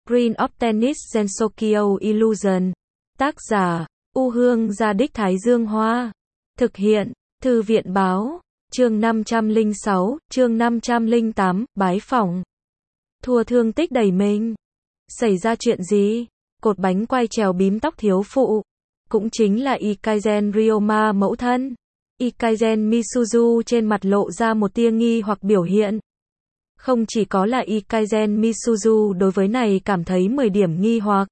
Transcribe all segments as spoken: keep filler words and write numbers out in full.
Green of Tennis Gensokyo Illusion. Tác giả, U Hương Gia Đích Thái Dương Hoa. Thực hiện, Thư viện Báo. Chương năm trăm lẻ sáu, chương năm trăm lẻ tám, bái phỏng. Thua thương tích đầy mình. Xảy ra chuyện gì? Cột bánh quay trèo bím tóc thiếu phụ. Cũng chính là Ikaisen Ryoma mẫu thân. Ikaisen Misuzu trên mặt lộ ra một tia nghi hoặc biểu hiện. Không chỉ có là Ikaisen Misuzu đối với này cảm thấy mười điểm nghi hoặc.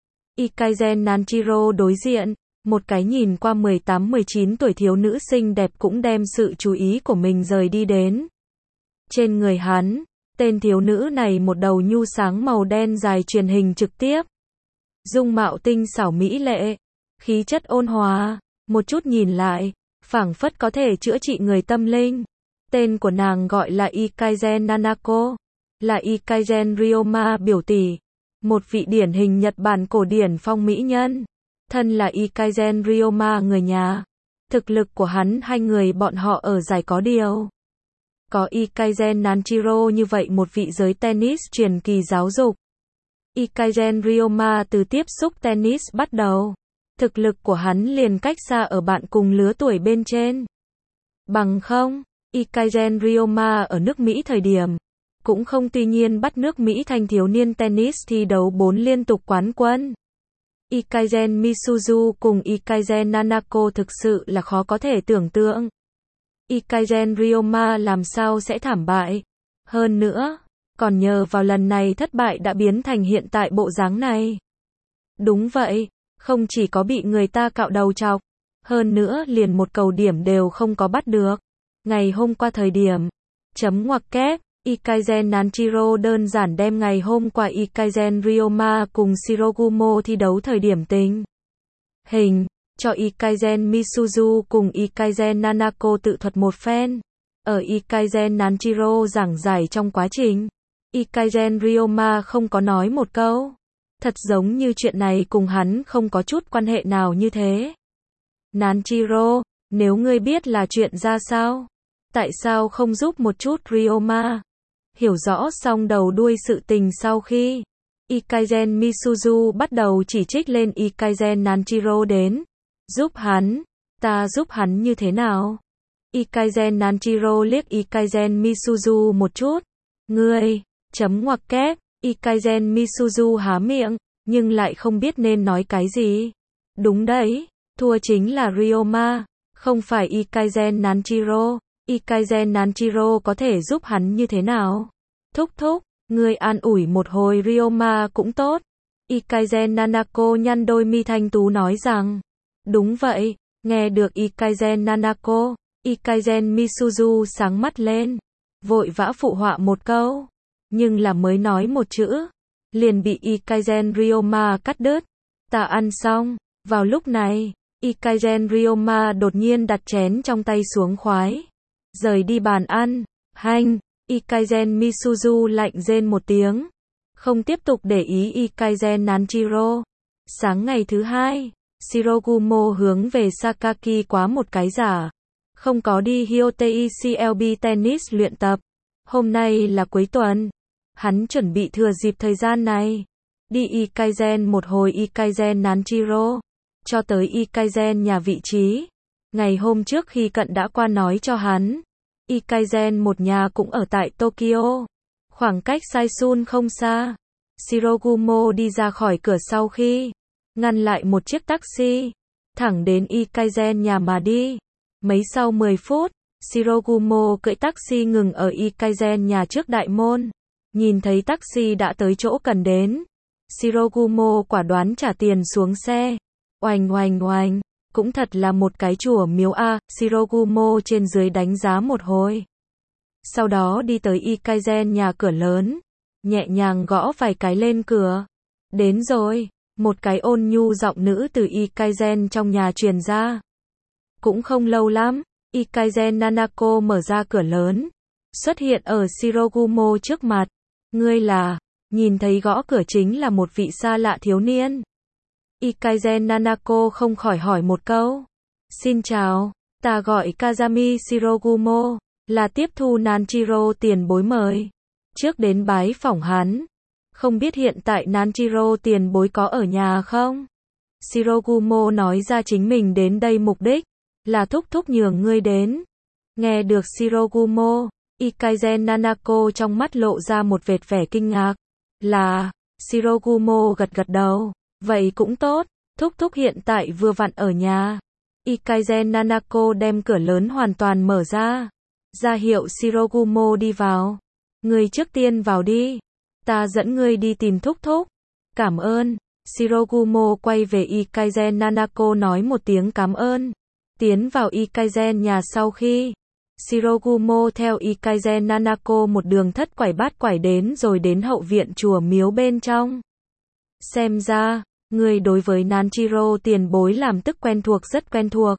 Ikaisen Nanjiro đối diện, một cái nhìn qua mười tám mười chín tuổi thiếu nữ xinh đẹp cũng đem sự chú ý của mình rời đi đến. Trên người hắn, tên thiếu nữ này một đầu nhu sáng màu đen dài truyền hình trực tiếp. Dung mạo tinh xảo mỹ lệ, khí chất ôn hòa, một chút nhìn lại, phảng phất có thể chữa trị người tâm linh. Tên của nàng gọi là Ikaisen Nanako, là Ikaisen Ryoma biểu tỷ, một vị điển hình Nhật Bản cổ điển phong mỹ nhân. Thân là Ikaisen Ryoma người nhà, thực lực của hắn hai người bọn họ ở giải có điều. Có Ikaisen Nanjiro như vậy một vị giới tennis truyền kỳ giáo dục. Ikaisen Ryoma từ tiếp xúc tennis bắt đầu, thực lực của hắn liền cách xa ở bạn cùng lứa tuổi bên trên. Bằng không, Ikaisen Ryoma ở nước Mỹ thời điểm, cũng không tuy nhiên bắt nước Mỹ thanh thiếu niên tennis thi đấu bốn liên tục quán quân. Ikaisen Misuzu cùng Ikaisen Nanako thực sự là khó có thể tưởng tượng. Ikaisen Ryoma làm sao sẽ thảm bại? Hơn nữa, còn nhờ vào lần này thất bại đã biến thành hiện tại bộ dáng này. Đúng vậy, không chỉ có bị người ta cạo đầu chọc, hơn nữa liền một cầu điểm đều không có bắt được. Ngày hôm qua thời điểm, chấm ngoặc kép, Ikaisen Nanjiro đơn giản đem ngày hôm qua Ikaisen Ryoma cùng Shirogumo thi đấu thời điểm tình hình, cho Ikaisen Misuzu cùng Ikaisen Nanako tự thuật một phen. Ở Ikaisen Nanjiro giảng giải trong quá trình, Ikaisen Ryoma không có nói một câu. Thật giống như chuyện này cùng hắn không có chút quan hệ nào như thế. Nanjiro, nếu ngươi biết là chuyện ra sao, tại sao không giúp một chút Ryoma? Hiểu rõ xong đầu đuôi sự tình sau khi Ikaisen Misuzu bắt đầu chỉ trích lên Ikaisen Nanjiro đến. Giúp hắn? Ta giúp hắn như thế nào? Ikaisen Nanjiro liếc Ikaisen Misuzu một chút. Ngươi, chấm ngoặc kép, Ikaisen Misuzu há miệng, nhưng lại không biết nên nói cái gì. Đúng đấy, thua chính là Ryoma, không phải Ikaisen Nanjiro. Ikaisen Nanjiro có thể giúp hắn như thế nào? Thúc thúc, ngươi an ủi một hồi Ryoma cũng tốt. Ikaisen Nanako nhăn đôi mi thanh tú nói rằng. Đúng vậy, nghe được Ikaisen Nanako, Ikaisen Misuzu sáng mắt lên, vội vã phụ họa một câu. Nhưng là mới nói một chữ, liền bị Ikaisen Ryoma cắt đứt. Ta ăn xong. Vào lúc này, Ikaisen Ryoma đột nhiên đặt chén trong tay xuống khoái. Rời đi bàn ăn. Hanh, Ikaisen Misuzu lạnh rên một tiếng. Không tiếp tục để ý Ikaisen Nanjiro. Sáng ngày thứ hai, Shirogumo hướng về Sakaki quá một cái giả. Không có đi Hyotei xê lờ bê tennis luyện tập. Hôm nay là cuối tuần. Hắn chuẩn bị thừa dịp thời gian này. Đi Ikaisen một hồi Ikaisen Nanjiro. Cho tới Ikaisen nhà vị trí. Ngày hôm trước khi cận đã qua nói cho hắn. Ikaisen một nhà cũng ở tại Tokyo. Khoảng cách Saisun không xa. Shirogumo đi ra khỏi cửa sau khi ngăn lại một chiếc taxi. Thẳng đến Ikaisen nhà mà đi. Mấy sau mười phút, Shirogumo cưỡi taxi ngừng ở Ikaisen nhà trước đại môn. Nhìn thấy taxi đã tới chỗ cần đến. Shirogumo quả đoán trả tiền xuống xe. Oành oành oành. Cũng thật là một cái chùa miếu a, Shirogumo trên dưới đánh giá một hồi. Sau đó đi tới Ikaisen nhà cửa lớn. Nhẹ nhàng gõ vài cái lên cửa. Đến rồi, một cái ôn nhu giọng nữ từ Ikaisen trong nhà truyền ra. Cũng không lâu lắm, Ikaisen Nanako mở ra cửa lớn. Xuất hiện ở Shirogumo trước mặt. Ngươi là, nhìn thấy gõ cửa chính là một vị xa lạ thiếu niên. Ikaisen Nanako không khỏi hỏi một câu. Xin chào, ta gọi Kazami Shirogumo, là tiếp thu Nanjiro tiền bối mời. Trước đến bái phỏng hắn. Không biết hiện tại Nanjiro tiền bối có ở nhà không? Shirogumo nói ra chính mình đến đây mục đích là thúc thúc nhường ngươi đến. Nghe được Shirogumo, Ikaisen Nanako trong mắt lộ ra một vệt vẻ kinh ngạc. Là, Shirogumo gật gật đầu. Vậy cũng tốt, thúc thúc hiện tại vừa vặn ở nhà. Ikaisen Nanako đem cửa lớn hoàn toàn mở ra. Ra hiệu Shirogumo đi vào. Ngươi trước tiên vào đi. Ta dẫn ngươi đi tìm thúc thúc. Cảm ơn. Shirogumo quay về Ikaisen Nanako nói một tiếng cảm ơn. Tiến vào Ikaisen nhà sau khi Shirogumo theo Ikaisen Nanako một đường thất quải bát quải đến rồi đến hậu viện chùa miếu bên trong. Xem ra, người đối với Nanjiro tiền bối làm tức quen thuộc rất quen thuộc.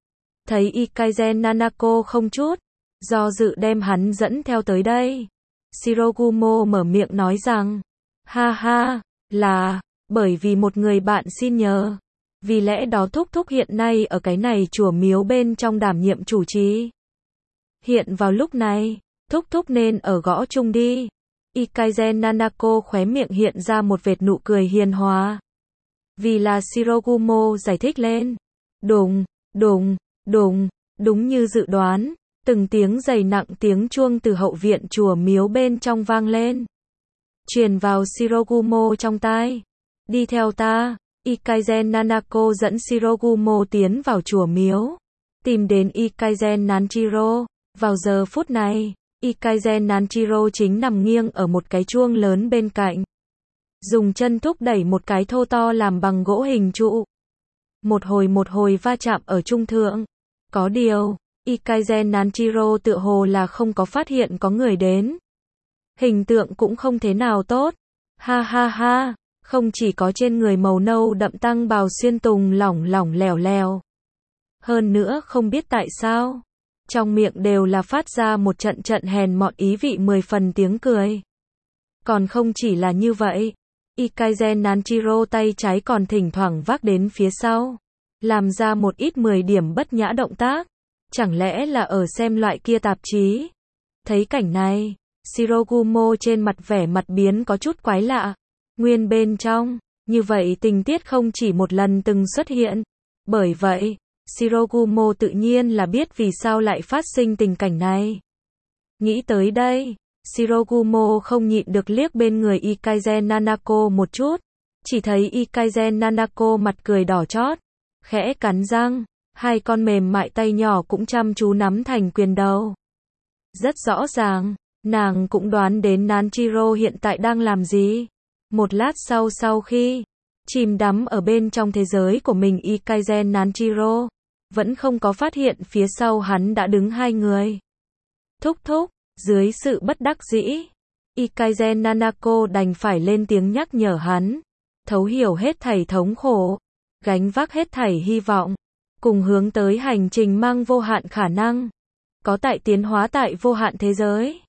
Thấy Ikaisen Nanako không chút do dự đem hắn dẫn theo tới đây. Shirogumo mở miệng nói rằng, ha ha, là, bởi vì một người bạn xin nhờ. Vì lẽ đó thúc thúc hiện nay ở cái này chùa miếu bên trong đảm nhiệm chủ trì. Hiện vào lúc này, thúc thúc nên ở gõ chung đi. Ikaisen Nanako khóe miệng hiện ra một vệt nụ cười hiền hòa. Vì là Shirogumo giải thích lên. Đùng, đùng, đùng, đúng như dự đoán, từng tiếng dày nặng tiếng chuông từ hậu viện chùa miếu bên trong vang lên. Truyền vào Shirogumo trong tai. Đi theo ta. Ikaisen Nanako dẫn Shirogumo tiến vào chùa miếu. Tìm đến Ikaisen Nanjiro. Vào giờ phút này, Ikaisen Nanjiro chính nằm nghiêng ở một cái chuông lớn bên cạnh. Dùng chân thúc đẩy một cái thô to làm bằng gỗ hình trụ. Một hồi một hồi va chạm ở trung thượng. Có điều, Ikaisen Nanjiro tựa hồ là không có phát hiện có người đến. Hình tượng cũng không thế nào tốt. Ha ha ha, không chỉ có trên người màu nâu đậm tăng bào xuyên tùng lỏng lỏng lẻo lẻo. Hơn nữa không biết tại sao, trong miệng đều là phát ra một trận trận hèn mọn ý vị mười phần tiếng cười. Còn không chỉ là như vậy, Ikaisen Nanjiro tay trái còn thỉnh thoảng vác đến phía sau, làm ra một ít mười điểm bất nhã động tác. Chẳng lẽ là ở xem loại kia tạp chí? Thấy cảnh này, Shirogumo trên mặt vẻ mặt biến có chút quái lạ. Nguyên bên trong, như vậy tình tiết không chỉ một lần từng xuất hiện. Bởi vậy, Shirogumo tự nhiên là biết vì sao lại phát sinh tình cảnh này. Nghĩ tới đây, Shirogumo không nhịn được liếc bên người Ikaisen Nanako một chút. Chỉ thấy Ikaisen Nanako mặt cười đỏ chót, khẽ cắn răng, hai con mềm mại tay nhỏ cũng chăm chú nắm thành quyền đầu. Rất rõ ràng, nàng cũng đoán đến Nanjiro hiện tại đang làm gì. Một lát sau sau khi chìm đắm ở bên trong thế giới của mình, Ikaisen Nanjiro vẫn không có phát hiện phía sau hắn đã đứng hai người. Thúc thúc, dưới sự bất đắc dĩ, Ikaisen Nanako đành phải lên tiếng nhắc nhở hắn, thấu hiểu hết thảy thống khổ, gánh vác hết thảy hy vọng, cùng hướng tới hành trình mang vô hạn khả năng, có tại tiến hóa tại vô hạn thế giới.